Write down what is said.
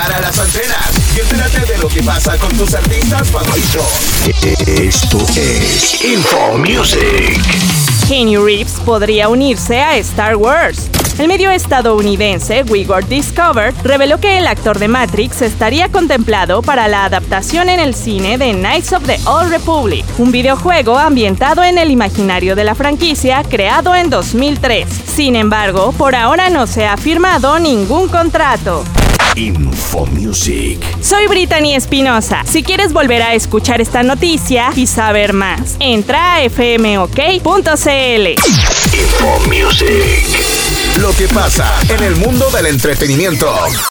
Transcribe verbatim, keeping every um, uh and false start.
para las antenas y entérate de lo que pasa con tus artistas favoritos. Esto es Info Music. Keanu Reeves podría unirse a Star Wars. El medio estadounidense We Got Discovered reveló que el actor de Matrix estaría contemplado para la adaptación en el cine de Knights of the Old Republic, un videojuego ambientado en el imaginario de la franquicia creado en dos mil tres. Sin embargo, por ahora no se ha firmado ningún contrato. Info Music. Soy Brittany Espinosa. Si quieres volver a escuchar esta noticia y saber más, entra a f m o k punto c l. Info Music. Lo que pasa en el mundo del entretenimiento.